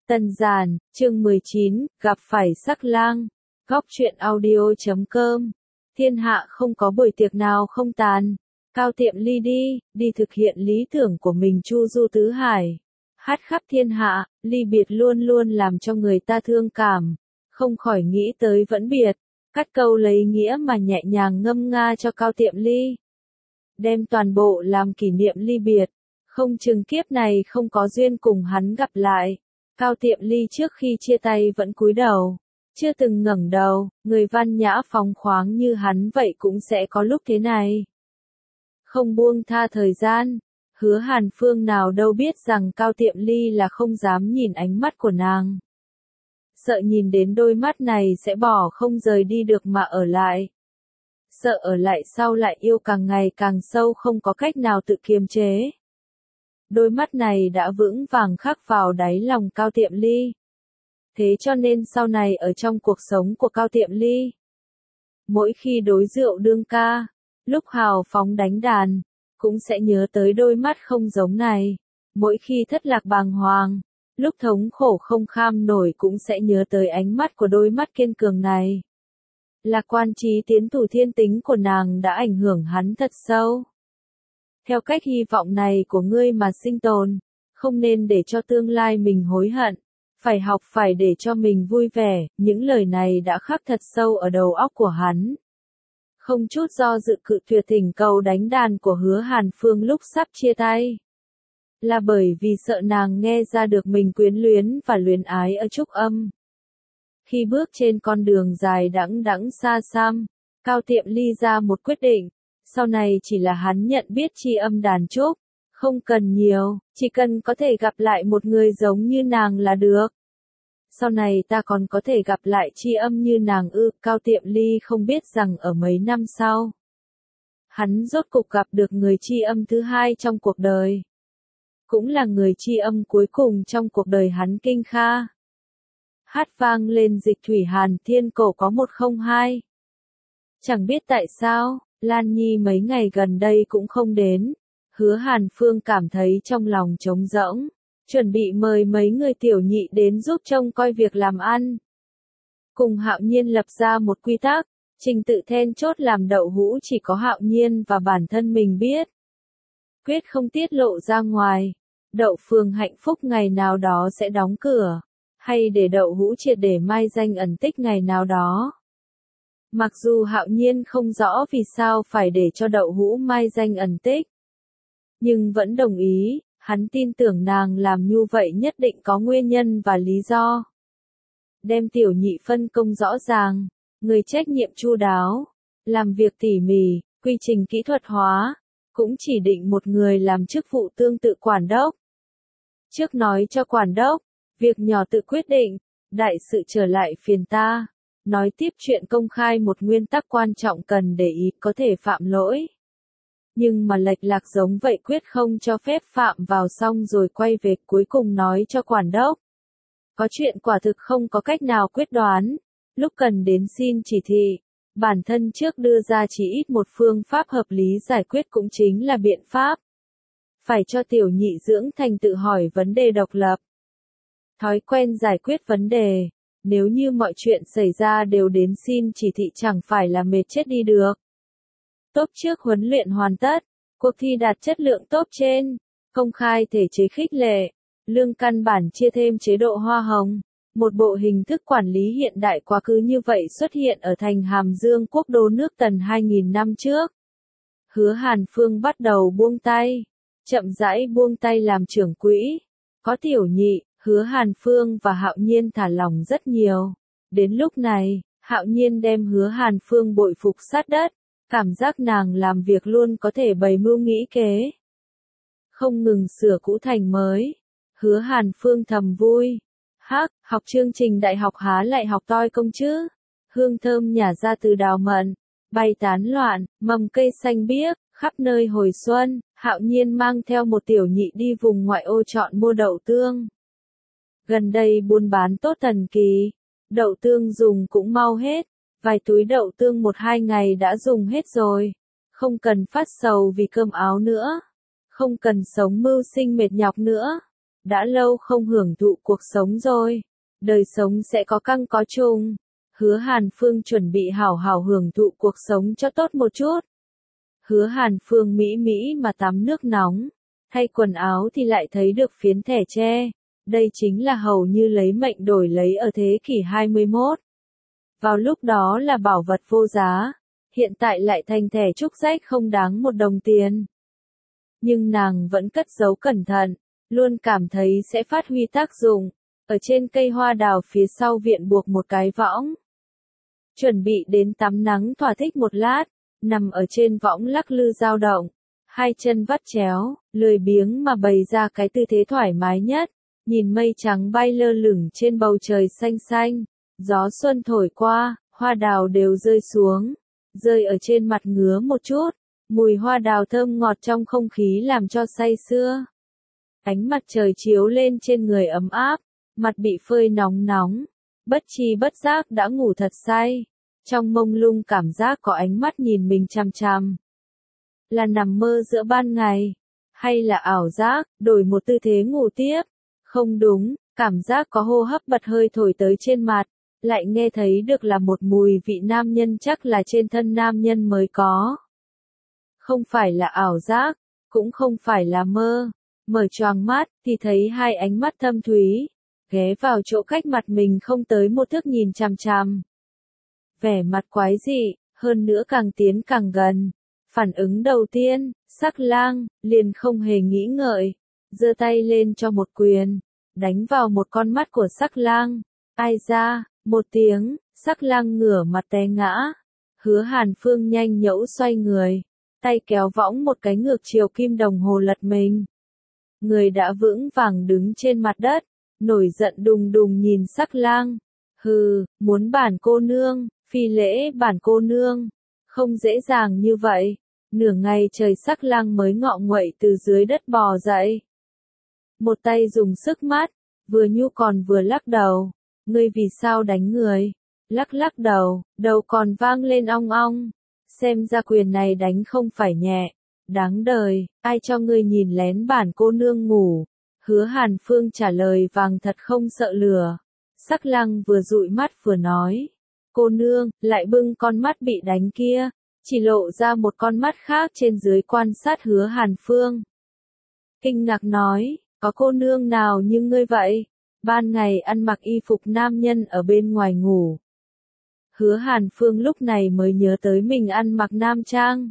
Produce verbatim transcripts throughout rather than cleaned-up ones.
Tân Giản, chương mười chín, gặp phải sắc lang. Góc truyện audio chấm com. Thiên hạ không có buổi tiệc nào không tàn. Cao Tiệm Ly đi, đi thực hiện lý tưởng của mình chu du tứ hải. Hát khắp thiên hạ, ly biệt luôn luôn làm cho người ta thương cảm. Không khỏi nghĩ tới vẫn biệt. Cắt câu lấy nghĩa mà nhẹ nhàng ngâm nga cho Cao Tiệm Ly. Đem toàn bộ làm kỷ niệm ly biệt. Không chừng kiếp này không có duyên cùng hắn gặp lại. Cao Tiệm Ly trước khi chia tay vẫn cúi đầu, chưa từng ngẩng đầu, người văn nhã phóng khoáng như hắn vậy cũng sẽ có lúc thế này. Không buông tha thời gian, Hứa Hàn Phương nào đâu biết rằng Cao Tiệm Ly là không dám nhìn ánh mắt của nàng. Sợ nhìn đến đôi mắt này sẽ bỏ không rời đi được mà ở lại. Sợ ở lại sau lại yêu càng ngày càng sâu không có cách nào tự kiềm chế. Đôi mắt này đã vững vàng khắc vào đáy lòng Cao Tiệm Ly. Thế cho nên sau này ở trong cuộc sống của Cao Tiệm Ly, mỗi khi đối rượu đương ca, lúc hào phóng đánh đàn, cũng sẽ nhớ tới đôi mắt không giống này. Mỗi khi thất lạc bàng hoàng, lúc thống khổ không kham nổi cũng sẽ nhớ tới ánh mắt của đôi mắt kiên cường này. Lạc quan trí tiến thủ thiên tính của nàng đã ảnh hưởng hắn thật sâu. Theo cách hy vọng này của ngươi mà sinh tồn, không nên để cho tương lai mình hối hận, phải học phải để cho mình vui vẻ, những lời này đã khắc thật sâu ở đầu óc của hắn. Không chút do dự cự tuyệt thỉnh cầu đánh đàn của Hứa Hàn Phương lúc sắp chia tay. Là bởi vì sợ nàng nghe ra được mình quyến luyến và luyến ái ở trúc âm. Khi bước trên con đường dài đẵng đẵng xa xăm, Cao Tiệm Ly ra một quyết định. Sau này chỉ là hắn nhận biết tri âm đàn trúc, không cần nhiều, chỉ cần có thể gặp lại một người giống như nàng là được. Sau này ta còn có thể gặp lại tri âm như nàng ư? Cao Tiệm Ly không biết rằng ở mấy năm sau, hắn rốt cục gặp được người tri âm thứ hai trong cuộc đời. Cũng là người tri âm cuối cùng trong cuộc đời hắn. Kinh Kha. Hát vang lên dịch thủy Hàn Thiên cổ có một không hai. Chẳng biết tại sao, Lan Nhi mấy ngày gần đây cũng không đến. Hứa Hàn Phương cảm thấy trong lòng trống rỗng, chuẩn bị mời mấy người tiểu nhị đến giúp trông coi việc làm ăn. Cùng Hạo Nhiên lập ra một quy tắc, trình tự then chốt làm đậu hũ chỉ có Hạo Nhiên và bản thân mình biết. Quyết không tiết lộ ra ngoài. Đậu Phường Hạnh Phúc ngày nào đó sẽ đóng cửa, hay để đậu hũ triệt để mai danh ẩn tích ngày nào đó. Mặc dù Hạo Nhiên không rõ vì sao phải để cho đậu hũ mai danh ẩn tích, nhưng vẫn đồng ý, hắn tin tưởng nàng làm như vậy nhất định có nguyên nhân và lý do. Đem tiểu nhị phân công rõ ràng, người trách nhiệm chu đáo, làm việc tỉ mỉ, quy trình kỹ thuật hóa, cũng chỉ định một người làm chức vụ tương tự quản đốc. Trước nói cho quản đốc, việc nhỏ tự quyết định, đại sự trở lại phiền ta. Nói tiếp chuyện công khai một nguyên tắc quan trọng cần để ý, có thể phạm lỗi. Nhưng mà lệch lạc giống vậy quyết không cho phép phạm vào, xong rồi quay về cuối cùng nói cho quản đốc. Có chuyện quả thực không có cách nào quyết đoán, lúc cần đến xin chỉ thị, bản thân trước đưa ra chỉ ít một phương pháp hợp lý giải quyết cũng chính là biện pháp. Phải cho tiểu nhị dưỡng thành tự hỏi vấn đề độc lập. Thói quen giải quyết vấn đề. Nếu như mọi chuyện xảy ra đều đến xin chỉ thị chẳng phải là mệt chết đi được. Tốt trước huấn luyện hoàn tất, cuộc thi đạt chất lượng tốt trên, công khai thể chế khích lệ, lương căn bản chia thêm chế độ hoa hồng, một bộ hình thức quản lý hiện đại quá khứ như vậy xuất hiện ở thành Hàm Dương quốc đô nước Tần hai nghìn năm trước. Hứa Hàn Phương bắt đầu buông tay, chậm rãi buông tay làm trưởng quỹ, có tiểu nhị. Hứa Hàn Phương và Hạo Nhiên thả lòng rất nhiều. Đến lúc này, Hạo Nhiên đem Hứa Hàn Phương bội phục sát đất, cảm giác nàng làm việc luôn có thể bày mưu nghĩ kế. Không ngừng sửa cũ thành mới. Hứa Hàn Phương thầm vui. Hắc, học chương trình đại học há lại học toi công chứ. Hương thơm nhả ra từ đào mận, bay tán loạn, mầm cây xanh biếc, khắp nơi hồi xuân. Hạo Nhiên mang theo một tiểu nhị đi vùng ngoại ô chọn mua đậu tương. Gần đây buôn bán tốt thần kỳ, đậu tương dùng cũng mau hết, vài túi đậu tương một hai ngày đã dùng hết rồi, không cần phát sầu vì cơm áo nữa, không cần sống mưu sinh mệt nhọc nữa. đã lâu không hưởng thụ cuộc sống rồi, đời sống sẽ có căng có trùng. Hứa Hàn Phương chuẩn bị hảo hảo hưởng thụ cuộc sống cho tốt một chút. Hứa Hàn Phương mỹ mỹ mà tắm nước nóng, thay quần áo thì lại thấy được phiến thẻ tre. Đây chính là hầu như lấy mệnh đổi lấy ở thế kỷ hai mươi mốt. Vào lúc đó là bảo vật vô giá, hiện tại lại thành thẻ trúc rách không đáng một đồng tiền. Nhưng nàng vẫn cất giấu cẩn thận, luôn cảm thấy sẽ phát huy tác dụng. Ở trên cây hoa đào phía sau viện buộc một cái võng. Chuẩn bị đến tắm nắng thỏa thích một lát, nằm ở trên võng lắc lư dao động, hai chân vắt chéo, lười biếng mà bày ra cái tư thế thoải mái nhất, nhìn mây trắng bay lơ lửng trên bầu trời xanh xanh, gió xuân thổi qua, hoa đào đều rơi xuống, rơi ở trên mặt ngứa một chút, mùi hoa đào thơm ngọt trong không khí làm cho say sưa. Ánh mặt trời chiếu lên trên người ấm áp, mặt bị phơi nóng nóng, bất tri bất giác đã ngủ thật say. Trong mông lung cảm giác có ánh mắt nhìn mình chằm chằm. Là nằm mơ giữa ban ngày, hay là ảo giác, đổi một tư thế ngủ tiếp? Không đúng, cảm giác có hô hấp bật hơi thổi tới trên mặt, lại nghe thấy được là một mùi vị nam nhân chắc là trên thân nam nhân mới có. Không phải là ảo giác, cũng không phải là mơ. Mở choàng mắt thì thấy hai ánh mắt thâm thúy, ghé vào chỗ cách mặt mình không tới một thước nhìn chằm chằm. Vẻ mặt quái dị, hơn nữa càng tiến càng gần. Phản ứng đầu tiên, Sắc Lang liền không hề nghĩ ngợi, giơ tay lên cho một quyền, đánh vào một con mắt của Sắc Lang. Ai ra, một tiếng, Sắc Lang ngửa mặt té ngã. Hứa Hàn Phương nhanh nhẩu xoay người, tay kéo võng một cái ngược chiều kim đồng hồ lật mình. Người đã vững vàng đứng trên mặt đất, nổi giận đùng đùng nhìn Sắc Lang. Hừ, muốn bản cô nương, phi lễ bản cô nương, không dễ dàng như vậy. Nửa ngày trời Sắc Lang mới ngọ nguậy từ dưới đất bò dậy. Một tay dùng sức mát, vừa nhu còn vừa lắc đầu. Ngươi vì sao đánh người? Lắc lắc đầu, đầu còn vang lên ong ong. Xem ra quyền này đánh không phải nhẹ. Đáng đời, ai cho ngươi nhìn lén bản cô nương ngủ? Hứa Hàn Phương trả lời vàng thật không sợ lừa. Sắc Lang vừa dụi mắt vừa nói. Cô nương, lại bưng con mắt bị đánh kia, chỉ lộ ra một con mắt khác trên dưới quan sát Hứa Hàn Phương. Kinh ngạc nói, có cô nương nào như ngươi vậy? Ban ngày ăn mặc y phục nam nhân ở bên ngoài ngủ. Hứa Hàn Phương lúc này mới nhớ tới mình ăn mặc nam trang.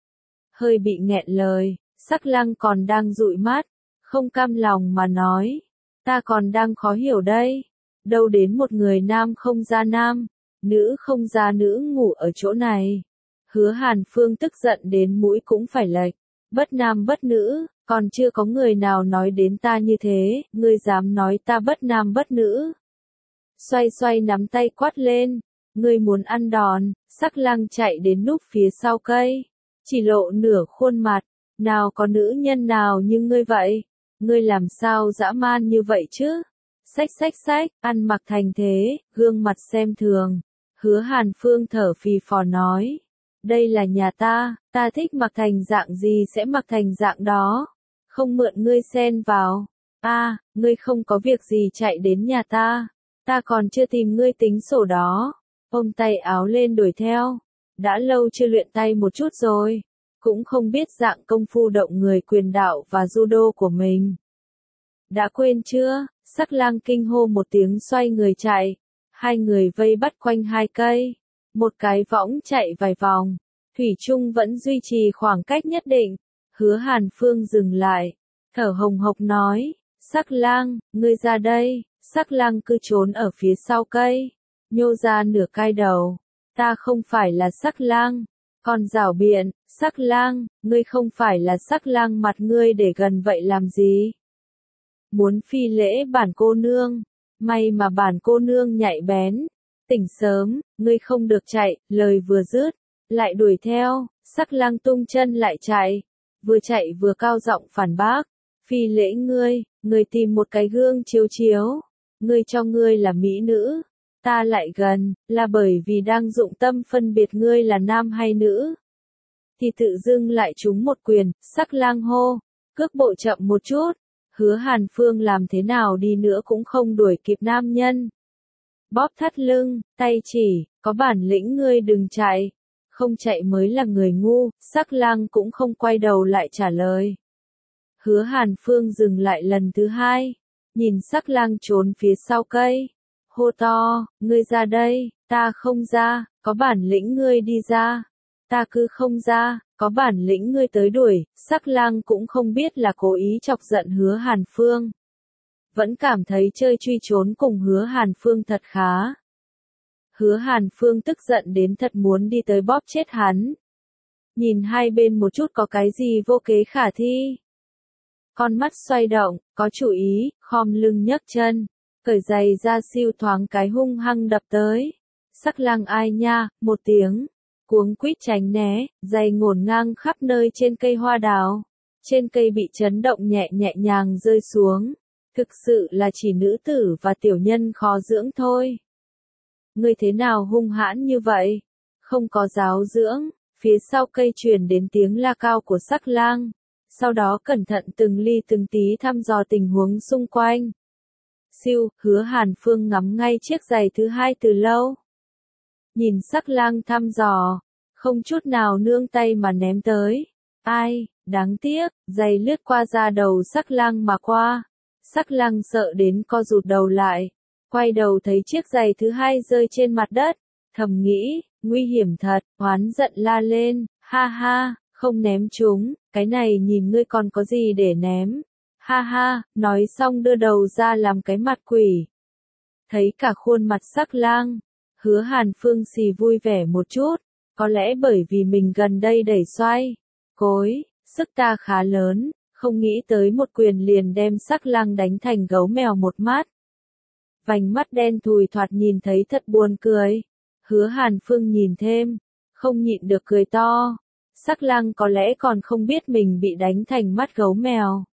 Hơi bị nghẹn lời, Sắc Lang còn đang dụi mắt, không cam lòng mà nói. Ta còn đang khó hiểu đây. Đâu đến một người nam không ra nam, nữ không ra nữ ngủ ở chỗ này. Hứa Hàn Phương tức giận đến mũi cũng phải lệch. Bất nam bất nữ, còn chưa có người nào nói đến ta như thế, ngươi dám nói ta bất nam bất nữ. Xoay xoay nắm tay quát lên, ngươi muốn ăn đòn. Sắc Lang chạy đến núp phía sau cây, chỉ lộ nửa khuôn mặt, nào có nữ nhân nào như ngươi vậy, ngươi làm sao dã man như vậy chứ? Xách xách xách, ăn mặc thành thế, gương mặt xem thường. Hứa Hàn Phương thở phì phò nói, đây là nhà ta, ta thích mặc thành dạng gì sẽ mặc thành dạng đó, không mượn ngươi xen vào. A, à, ngươi không có việc gì chạy đến nhà ta, ta còn chưa tìm ngươi tính sổ đó. Ôm tay áo lên đuổi theo, đã lâu chưa luyện tay một chút rồi, cũng không biết dạng công phu động người quyền đạo và judo của mình. Đã quên chưa? Sắc Lang kinh hô một tiếng xoay người chạy, hai người vây bắt quanh hai cây, một cái võng chạy vài vòng, thủy chung vẫn duy trì khoảng cách nhất định. Hứa Hàn Phương dừng lại, thở hồng hộc nói, Sắc Lang, ngươi ra đây. Sắc Lang cứ trốn ở phía sau cây, nhô ra nửa cai đầu. Ta không phải là Sắc Lang. Còn giảo biện, Sắc Lang, ngươi không phải là Sắc Lang mặt ngươi để gần vậy làm gì? Muốn phi lễ bản cô nương, may mà bản cô nương nhạy bén, tỉnh sớm, ngươi không được chạy. Lời vừa dứt, lại đuổi theo. Sắc Lang tung chân lại chạy, vừa chạy vừa cao giọng phản bác, phi lễ ngươi, ngươi tìm một cái gương chiếu chiếu, ngươi cho ngươi là mỹ nữ, ta lại gần, là bởi vì đang dụng tâm phân biệt ngươi là nam hay nữ. Thì tự dưng lại trúng một quyền. Sắc Lang hô, cước bộ chậm một chút. Hứa Hàn Phương làm thế nào đi nữa cũng không đuổi kịp nam nhân. Bóp thắt lưng, tay chỉ, có bản lĩnh ngươi đừng chạy. Không chạy mới là người ngu, Sắc Lang cũng không quay đầu lại trả lời. Hứa Hàn Phương dừng lại lần thứ hai, nhìn Sắc Lang trốn phía sau cây. Hô to, ngươi ra đây, ta không ra, có bản lĩnh ngươi đi ra. Ta cứ không ra, có bản lĩnh ngươi tới đuổi. Sắc Lang cũng không biết là cố ý chọc giận Hứa Hàn Phương. Vẫn cảm thấy chơi truy trốn cùng Hứa Hàn Phương thật khá. Hứa Hàn Phương tức giận đến thật muốn đi tới bóp chết hắn. Nhìn hai bên một chút có cái gì vô kế khả thi. Con mắt xoay động, có chủ ý, khom lưng nhấc chân, cởi giày ra siêu thoáng cái hung hăng đập tới. Sắc Lang ai nha, một tiếng, cuống quýt tránh né, giày ngổn ngang khắp nơi trên cây hoa đào. Trên cây bị chấn động nhẹ nhẹ nhàng rơi xuống. Thực sự là chỉ nữ tử và tiểu nhân khó dưỡng thôi. Ngươi thế nào hung hãn như vậy? Không có giáo dưỡng. Phía sau cây truyền đến tiếng la cao của Sắc Lang. Sau đó cẩn thận từng ly từng tí thăm dò tình huống xung quanh. Siêu, Hứa Hàn Phương ngắm ngay chiếc giày thứ hai từ lâu. Nhìn Sắc Lang thăm dò, không chút nào nương tay mà ném tới. Ai, đáng tiếc, giày lướt qua da đầu Sắc Lang mà qua. Sắc Lang sợ đến co rụt đầu lại, quay đầu thấy chiếc giày thứ hai rơi trên mặt đất, thầm nghĩ, nguy hiểm thật, oán giận la lên, ha ha, không ném chúng, cái này nhìn ngươi còn có gì để ném, ha ha, nói xong đưa đầu ra làm cái mặt quỷ. Thấy cả khuôn mặt Sắc Lang, Hứa Hàn Phương xì vui vẻ một chút, có lẽ bởi vì mình gần đây đẩy xoay, cối, sức ta khá lớn. Không nghĩ tới một quyền liền đem Sắc Lang đánh thành gấu mèo một mắt. Vành mắt đen thùi thoạt nhìn thấy thật buồn cười. Hứa Hàn Phương nhìn thêm, không nhịn được cười to. Sắc Lang có lẽ còn không biết mình bị đánh thành mắt gấu mèo.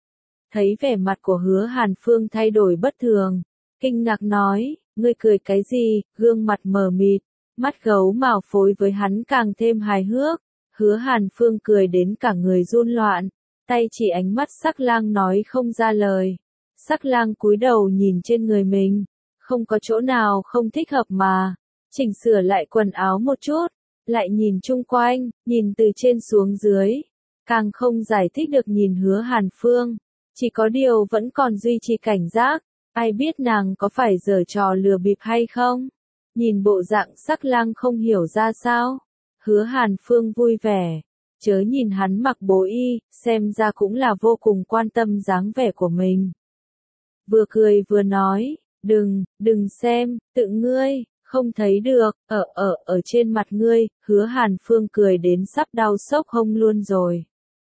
Thấy vẻ mặt của Hứa Hàn Phương thay đổi bất thường, kinh ngạc nói, ngươi cười cái gì, gương mặt mờ mịt, mắt gấu mào phối với hắn càng thêm hài hước. Hứa Hàn Phương cười đến cả người run loạn. Tay chỉ ánh mắt Sắc Lang nói không ra lời. Sắc Lang cúi đầu nhìn trên người mình, không có chỗ nào không thích hợp mà. Chỉnh sửa lại quần áo một chút, lại nhìn chung quanh, nhìn từ trên xuống dưới. Càng không giải thích được nhìn Hứa Hàn Phương. Chỉ có điều vẫn còn duy trì cảnh giác, ai biết nàng có phải giở trò lừa bịp hay không. Nhìn bộ dạng Sắc Lang không hiểu ra sao. Hứa Hàn Phương vui vẻ. Chớ nhìn hắn mặc bố y, xem ra cũng là vô cùng quan tâm dáng vẻ của mình. Vừa cười vừa nói, đừng, đừng xem, tự ngươi, không thấy được, ở ở ở trên mặt ngươi. Hứa Hàn Phương cười đến sắp đau sốc hông luôn rồi.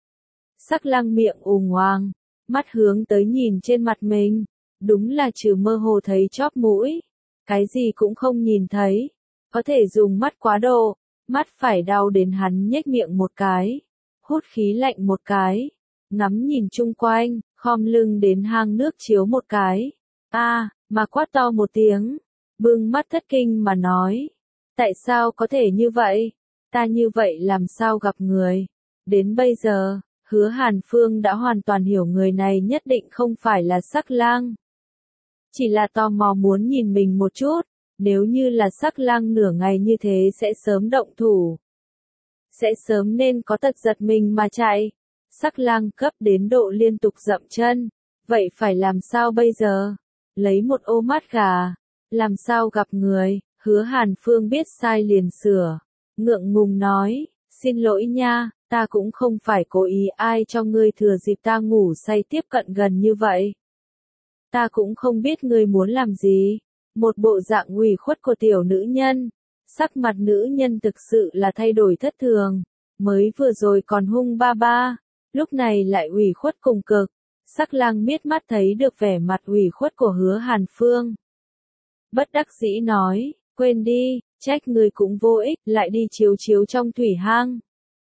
Sắc Lang miệng ù ngoang, mắt hướng tới nhìn trên mặt mình, đúng là trừ mơ hồ thấy chóp mũi, cái gì cũng không nhìn thấy, có thể dùng mắt quá độ. Mắt phải đau đến hắn nhếch miệng một cái, hút khí lạnh một cái, ngắm nhìn chung quanh, khom lưng đến hang nước chiếu một cái. A, à, mà quát to một tiếng, bưng mắt thất kinh mà nói, tại sao có thể như vậy? Ta như vậy làm sao gặp người? Đến bây giờ, Hứa Hàn Phương đã hoàn toàn hiểu người này nhất định không phải là Sắc Lang. Chỉ là tò mò muốn nhìn mình một chút. Nếu như là Sắc Lang nửa ngày như thế sẽ sớm động thủ. Sẽ sớm nên có tật giật mình mà chạy. Sắc Lang cấp đến độ liên tục dậm chân. Vậy phải làm sao bây giờ? Lấy một ô mát gà. Làm sao gặp người? Hứa Hàn Phương biết sai liền sửa. Ngượng ngùng nói, xin lỗi nha, ta cũng không phải cố ý ai cho ngươi thừa dịp ta ngủ say tiếp cận gần như vậy. Ta cũng không biết ngươi muốn làm gì. Một bộ dạng ủy khuất của tiểu nữ nhân. Sắc mặt nữ nhân thực sự là thay đổi thất thường. Mới vừa rồi còn hung ba ba. Lúc này lại ủy khuất cùng cực. Sắc Lang miết mắt thấy được vẻ mặt ủy khuất của Hứa Hàn Phương. Bất đắc dĩ nói, quên đi, trách người cũng vô ích, lại đi chiếu chiếu trong thủy hang.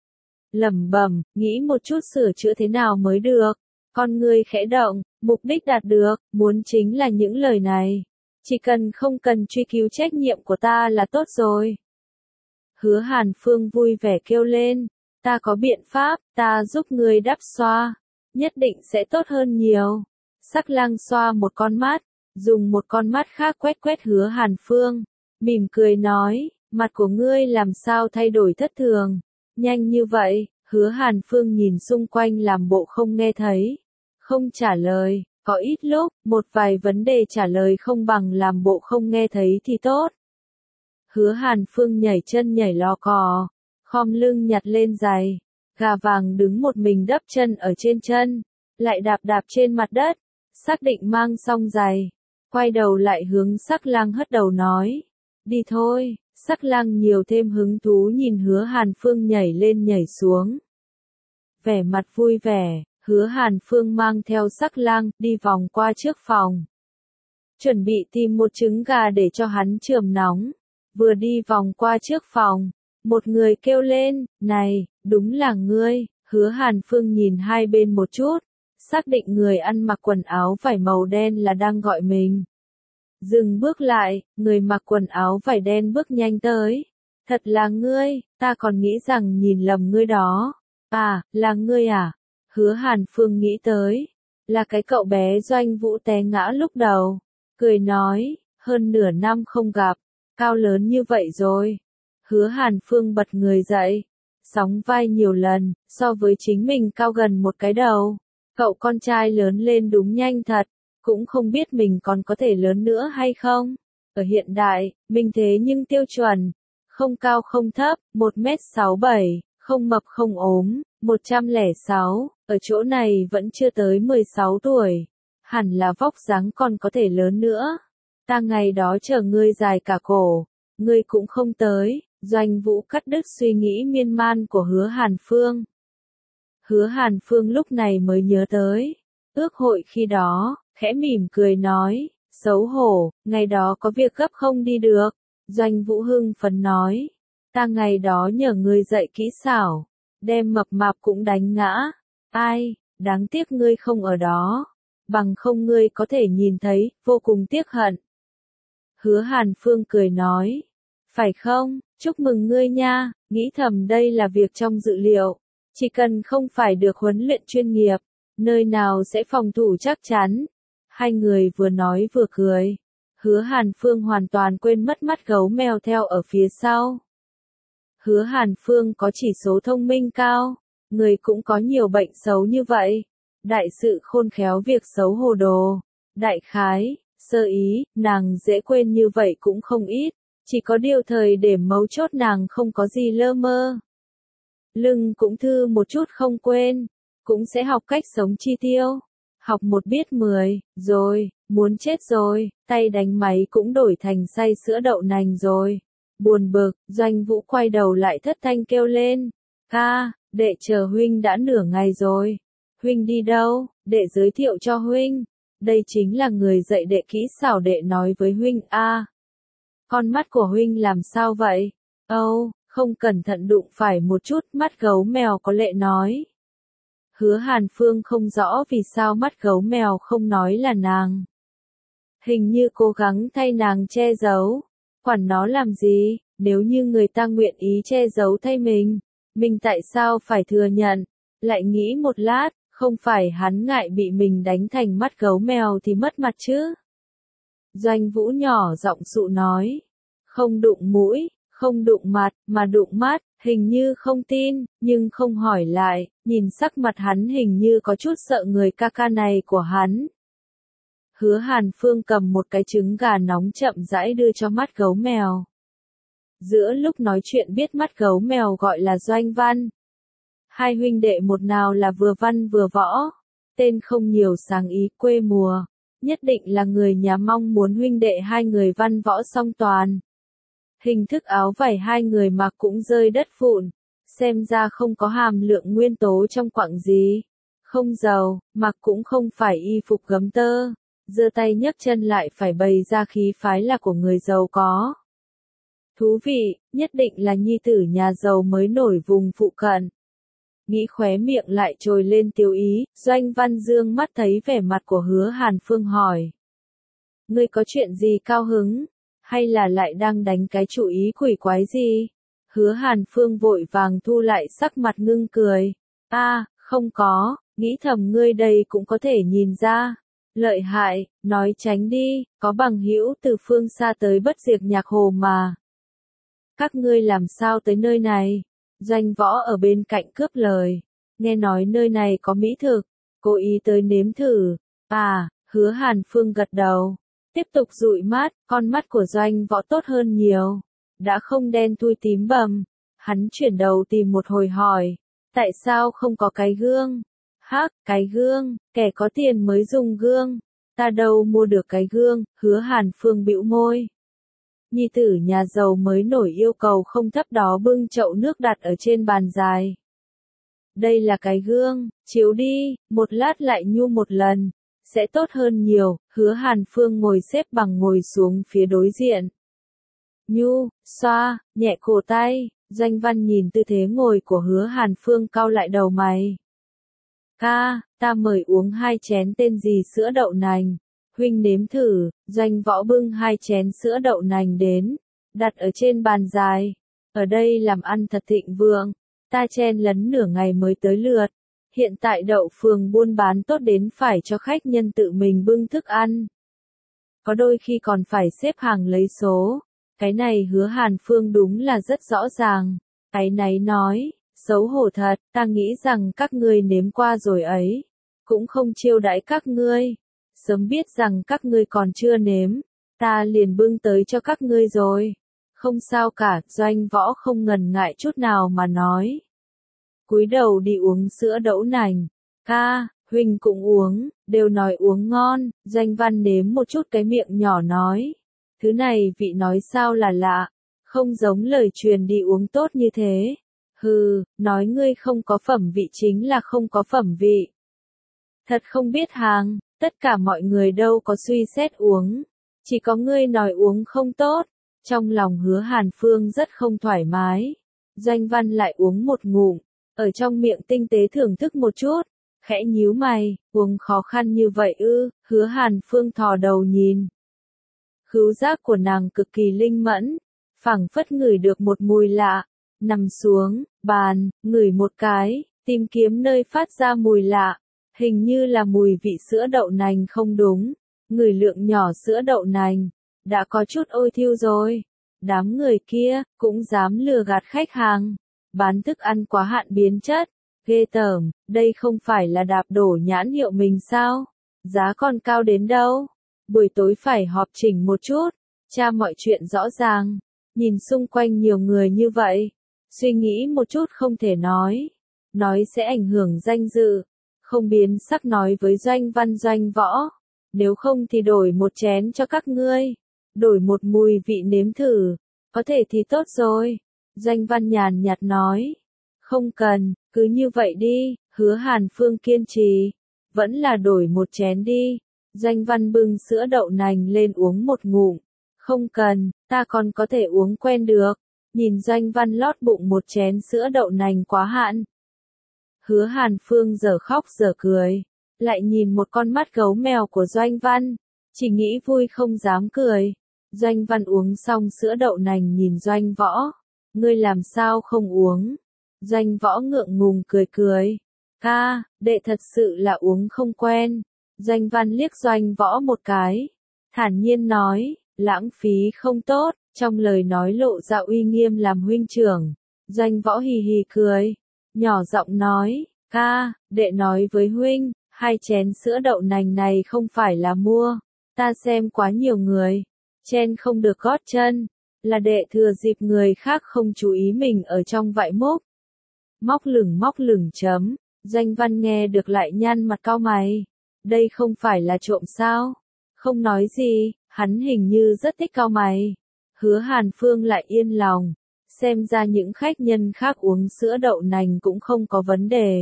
Lẩm bẩm, nghĩ một chút sửa chữa thế nào mới được. Con người khẽ động, mục đích đạt được, muốn chính là những lời này. Chỉ cần không cần truy cứu trách nhiệm của ta là tốt rồi. Hứa Hàn Phương vui vẻ kêu lên, ta có biện pháp, ta giúp ngươi đắp xoa. nhất định sẽ tốt hơn nhiều. Sắc Lang xoa một con mắt, dùng một con mắt khác quét quét Hứa Hàn Phương, mỉm cười nói, mặt của ngươi làm sao thay đổi thất thường, nhanh như vậy. Hứa Hàn Phương nhìn xung quanh làm bộ không nghe thấy, không trả lời, có ít lúc, một vài vấn đề trả lời không bằng làm bộ không nghe thấy thì tốt. Hứa Hàn Phương nhảy chân nhảy lò cò, khom lưng nhặt lên giày, gà vàng đứng một mình đắp chân ở trên chân, lại đạp đạp trên mặt đất, xác định mang xong giày, quay đầu lại hướng Sắc Lang hất đầu nói, đi thôi. Sắc Lang nhiều thêm hứng thú nhìn Hứa Hàn Phương nhảy lên nhảy xuống. Vẻ mặt vui vẻ, Hứa Hàn Phương mang theo Sắc Lang đi vòng qua trước phòng. Chuẩn bị tìm một trứng gà để cho hắn chườm nóng. Vừa đi vòng qua trước phòng, một người kêu lên, này, đúng là ngươi. Hứa Hàn Phương nhìn hai bên một chút, xác định người ăn mặc quần áo vải màu đen là đang gọi mình. Dừng bước lại, người mặc quần áo vải đen bước nhanh tới. Thật là ngươi, ta còn nghĩ rằng nhìn lầm ngươi đó. À, là ngươi à? Hứa Hàn Phương nghĩ tới. Là cái cậu bé Doanh Vũ té ngã lúc đầu. Cười nói, hơn nửa năm không gặp, cao lớn như vậy rồi. Hứa Hàn Phương bật người dậy, sóng vai nhiều lần, so với chính mình cao gần một cái đầu. Cậu con trai lớn lên đúng nhanh thật. Cũng không biết mình còn có thể lớn nữa hay không. Ở hiện đại, mình thế nhưng tiêu chuẩn, không cao không thấp, một mét sáu bảy, không mập không ốm, một trăm lẻ sáu, ở chỗ này vẫn chưa tới mười sáu tuổi. Hẳn là vóc dáng còn có thể lớn nữa. Ta ngày đó chờ ngươi dài cả cổ, ngươi cũng không tới. Doanh Vũ cắt đứt suy nghĩ miên man của Hứa Hàn Phương. Hứa Hàn Phương lúc này mới nhớ tới ước hội khi đó, khẽ mỉm cười nói, xấu hổ, ngày đó có việc gấp không đi được. Doanh Vũ hưng phấn nói, ta ngày đó nhờ ngươi dạy kỹ xảo, đem mập mạp cũng đánh ngã. Ai, đáng tiếc ngươi không ở đó, bằng không ngươi có thể nhìn thấy, vô cùng tiếc hận. Hứa Hàn Phương cười nói, phải không, chúc mừng ngươi nha, nghĩ thầm đây là việc trong dự liệu, chỉ cần không phải được huấn luyện chuyên nghiệp, nơi nào sẽ phòng thủ chắc chắn. Hai người vừa nói vừa cười. Hứa Hàn Phương hoàn toàn quên mất mắt gấu mèo theo ở phía sau. Hứa Hàn Phương có chỉ số thông minh cao, người cũng có nhiều bệnh xấu như vậy. Đại sự khôn khéo việc xấu hồ đồ. Đại khái, sơ ý, nàng dễ quên như vậy cũng không ít. Chỉ có điều thời điểm mấu chốt nàng không có gì lơ mơ. Lưng cũng thư một chút không quên. Cũng sẽ học cách sống chi tiêu. Học một biết mười, rồi, muốn chết rồi, tay đánh máy cũng đổi thành xay sữa đậu nành rồi. Buồn bực, Doanh Vũ quay đầu lại thất thanh kêu lên. Ca, đệ chờ huynh đã nửa ngày rồi. Huynh đi đâu, đệ giới thiệu cho huynh. Đây chính là người dạy đệ kỹ xảo đệ nói với huynh a. À, con mắt của huynh làm sao vậy? Âu, oh, không cẩn thận đụng phải một chút, mắt gấu mèo có lệ nói. Hứa Hàn Phương không rõ vì sao mắt gấu mèo không nói là nàng. Hình như cố gắng thay nàng che giấu. Quản nó làm gì, nếu như người ta nguyện ý che giấu thay mình, mình tại sao phải thừa nhận? Lại nghĩ một lát, không phải hắn ngại bị mình đánh thành mắt gấu mèo thì mất mặt chứ? Doanh Vũ nhỏ giọng dụ nói. Không đụng mũi, không đụng mặt, mà đụng mắt, hình như không tin, nhưng không hỏi lại, nhìn sắc mặt hắn hình như có chút sợ người ca ca này của hắn. Hứa Hàn Phương cầm một cái trứng gà nóng chậm rãi đưa cho mắt gấu mèo. Giữa lúc nói chuyện biết mắt gấu mèo gọi là Doanh Văn. Hai huynh đệ một nào là vừa văn vừa võ, tên không nhiều sáng ý quê mùa, nhất định là người nhà mong muốn huynh đệ hai người văn võ song toàn. Hình thức áo vải hai người mặc cũng rơi đất vụn, xem ra không có hàm lượng nguyên tố trong quặng gì. Không giàu, mặc cũng không phải y phục gấm tơ, giơ tay nhấc chân lại phải bày ra khí phái là của người giàu có. Thú vị, nhất định là nhi tử nhà giàu mới nổi vùng phụ cận. Nghĩ khóe miệng lại trồi lên tiêu ý, Doanh Văn dương mắt thấy vẻ mặt của Hứa Hàn Phương hỏi. Ngươi có chuyện gì cao hứng? Hay là lại đang đánh cái chủ ý quỷ quái gì? Hứa Hàn Phương vội vàng thu lại sắc mặt ngưng cười. A, à, không có, Nghĩ thầm ngươi đây cũng có thể nhìn ra. Lợi hại, nói tránh đi, có bằng hữu từ phương xa tới Bất Diệt Nhạc Hồ mà. Các ngươi làm sao tới nơi này? Doanh Võ ở bên cạnh cướp lời. Nghe nói nơi này có mỹ thực, cố ý tới nếm thử. À, Hứa Hàn Phương gật đầu. Tiếp tục dụi mắt, con mắt của Doanh Võ tốt hơn nhiều. Đã không đen thui tím bầm. Hắn chuyển đầu tìm một hồi hỏi. Tại sao không có cái gương? Hắc, cái gương, kẻ có tiền mới dùng gương. Ta đâu mua được cái gương, Hứa Hàn Phương bĩu môi. Nhi tử nhà giàu mới nổi yêu cầu không thấp đó bưng chậu nước đặt ở trên bàn dài. Đây là cái gương, chiếu đi, một lát lại nhu một lần, sẽ tốt hơn nhiều. Hứa Hàn Phương ngồi xếp bằng ngồi xuống phía đối diện. Nhu, xoa, nhẹ cổ tay, Doanh Văn nhìn tư thế ngồi của Hứa Hàn Phương cau lại đầu mày. Ca, ta mời uống hai chén tên gì sữa đậu nành. Huynh nếm thử. Doanh Võ bưng hai chén sữa đậu nành đến, đặt ở trên bàn dài. Ở đây làm ăn thật thịnh vượng, ta chen lấn nửa ngày mới tới lượt. Hiện tại đậu phường buôn bán tốt đến phải cho khách nhân tự mình bưng thức ăn. Có đôi khi còn phải xếp hàng lấy số. Cái này Hứa Hàn Phương đúng là rất rõ ràng. Áy náy nói, xấu hổ thật, ta nghĩ rằng các ngươi nếm qua rồi ấy. Cũng không chiêu đãi các ngươi. Sớm biết rằng các ngươi còn chưa nếm, ta liền bưng tới cho các ngươi rồi. Không sao cả, Doanh Võ không ngần ngại chút nào mà nói. Cúi đầu đi uống sữa đậu nành. Ca, huynh cũng uống, đều nói uống ngon. Doanh Văn nếm một chút cái miệng nhỏ nói. Thứ này vị nói sao là lạ, không giống lời truyền đi uống tốt như thế. Hừ, nói ngươi không có phẩm vị chính là không có phẩm vị. Thật không biết hàng, tất cả mọi người đâu có suy xét uống. Chỉ có ngươi nói uống không tốt. Trong lòng Hứa Hàn Phương rất không thoải mái. Doanh Văn lại uống một ngụm, ở trong miệng tinh tế thưởng thức một chút. Khẽ nhíu mày, uống khó khăn như vậy ư? Hứa Hàn Phương thò đầu nhìn. Khứu giác của nàng cực kỳ linh mẫn, phảng phất ngửi được một mùi lạ. Nằm xuống, bàn, ngửi một cái, tìm kiếm nơi phát ra mùi lạ. Hình như là mùi vị sữa đậu nành không đúng. Ngửi lượng nhỏ sữa đậu nành, đã có chút ôi thiêu rồi. Đám người kia, cũng dám lừa gạt khách hàng. Bán thức ăn quá hạn biến chất. Ghê tởm, đây không phải là đạp đổ nhãn hiệu mình sao? Giá còn cao đến đâu? Buổi tối phải họp chỉnh một chút, tra mọi chuyện rõ ràng. Nhìn xung quanh nhiều người như vậy, suy nghĩ một chút không thể nói. Nói sẽ ảnh hưởng danh dự. Không biến sắc nói với Doanh Văn Doanh Võ. Nếu không thì đổi một chén cho các ngươi. Đổi một mùi vị nếm thử. Có thể thì tốt rồi. Doanh Văn nhàn nhạt nói. Không cần, cứ như vậy đi. Hứa Hàn Phương kiên trì. Vẫn là đổi một chén đi. Doanh Văn bưng sữa đậu nành lên uống một ngụm. Không cần, ta còn có thể uống quen được. Nhìn Doanh Văn lót bụng một chén sữa đậu nành quá hạn. Hứa Hàn Phương giờ khóc giờ cười. Lại nhìn một con mắt gấu mèo của Doanh Văn. Chỉ nghĩ vui không dám cười. Doanh Văn uống xong sữa đậu nành nhìn Doanh Võ. Ngươi làm sao không uống? Doanh Võ ngượng ngùng cười cười. Ca, đệ thật sự là uống không quen. Doanh Văn liếc Doanh Võ một cái. Thản nhiên nói, lãng phí không tốt. Trong lời nói lộ ra uy nghiêm làm huynh trưởng. Doanh Võ hì hì cười. Nhỏ giọng nói, ca, đệ nói với huynh, hai chén sữa đậu nành này không phải là mua. Ta xem quá nhiều người. Chen không được gót chân. Là đệ thừa dịp người khác không chú ý mình ở trong vại mốc. Móc lửng móc lửng chấm. Doanh Văn nghe được lại nhăn mặt cau mày. Đây không phải là trộm sao? Không nói gì, hắn hình như rất thích cau mày. Hứa Hàn Phương lại yên lòng. Xem ra những khách nhân khác uống sữa đậu nành cũng không có vấn đề.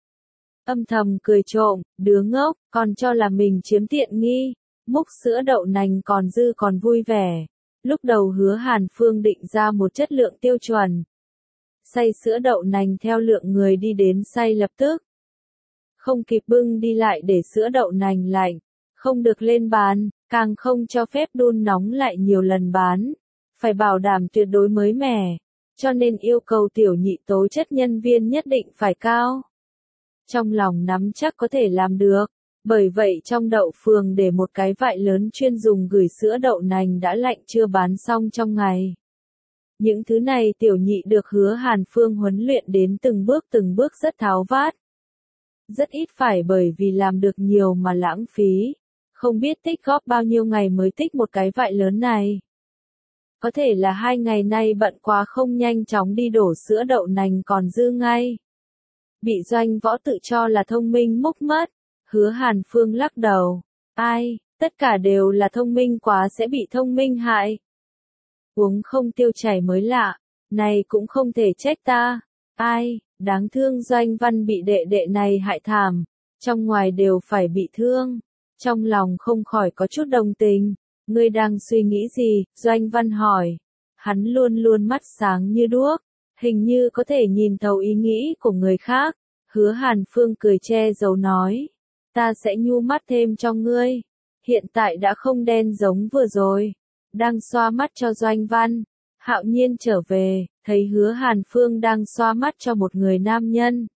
Âm thầm cười trộm, đứa ngốc, còn cho là mình chiếm tiện nghi. Múc sữa đậu nành còn dư còn vui vẻ. Lúc đầu Hứa Hàn Phương định ra một chất lượng tiêu chuẩn. Xay sữa đậu nành theo lượng người đi đến xay lập tức. Không kịp bưng đi lại để sữa đậu nành lạnh. Không được lên bán, càng không cho phép đun nóng lại nhiều lần bán. Phải bảo đảm tuyệt đối mới mẻ. Cho nên yêu cầu tiểu nhị tố chất nhân viên nhất định phải cao. trong lòng nắm chắc có thể làm được. Bởi vậy trong đậu phường để một cái vại lớn chuyên dùng gửi sữa đậu nành đã lạnh chưa bán xong trong ngày. Những thứ này tiểu nhị được Hứa Hàn Phương huấn luyện đến từng bước từng bước rất tháo vát. Rất ít phải bởi vì làm được nhiều mà lãng phí. Không biết tích góp bao nhiêu ngày mới tích một cái vại lớn này. Có thể là hai ngày nay bận quá không nhanh chóng đi đổ sữa đậu nành còn dư ngay. Bị Doanh Võ tự cho là thông minh múc mất. Hứa Hàn Phương lắc đầu. Ai, tất cả đều là thông minh quá sẽ bị thông minh hại. Uống không tiêu chảy mới lạ, này cũng không thể trách ta. Ai, đáng thương Doanh Văn bị đệ đệ này hại thảm, trong ngoài đều phải bị thương. Trong lòng không khỏi có chút đồng tình. Ngươi đang suy nghĩ gì? Doanh Văn hỏi. Hắn luôn luôn mắt sáng như đuốc, hình như có thể nhìn thấu ý nghĩ của người khác. Hứa Hàn Phương cười che giấu nói. Ta sẽ nhu mắt thêm cho ngươi. Hiện tại đã không đen giống vừa rồi. Đang xoa mắt cho Doanh Văn. Hạo Nhiên trở về, thấy Hứa Hàn Phương đang xoa mắt cho một người nam nhân.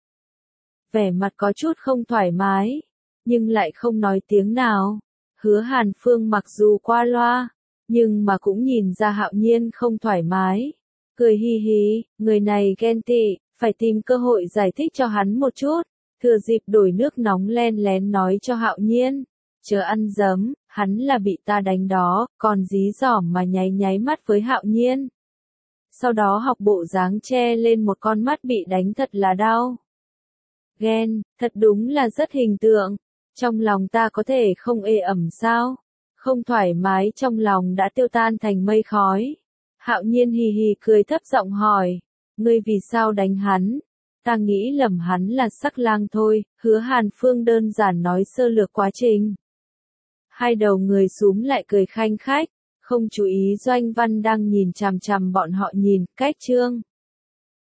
Vẻ mặt có chút không thoải mái, nhưng lại không nói tiếng nào. Hứa Hàn Phương mặc dù qua loa, nhưng mà cũng nhìn ra Hạo Nhiên không thoải mái. Cười hi hi, người này ghen tị, phải tìm cơ hội giải thích cho hắn một chút. Thừa dịp đổi nước nóng len lén nói cho Hạo Nhiên. Chớ ăn dấm, hắn là bị ta đánh đó, còn dí dỏm mà nháy nháy mắt với Hạo Nhiên. Sau đó học bộ dáng che lên một con mắt bị đánh thật là đau. Ghen, thật đúng là rất hình tượng. Trong lòng ta có thể không ê ẩm sao? Không thoải mái trong lòng đã tiêu tan thành mây khói. Hạo Nhiên hì hì cười thấp giọng hỏi. Ngươi vì sao đánh hắn? Ta nghĩ lầm hắn là sắc lang thôi. Hứa Hàn Phương đơn giản nói sơ lược quá trình. Hai đầu người xúm lại cười khanh khách. Không chú ý Doanh Văn đang nhìn chằm chằm bọn họ nhìn. Cách chương.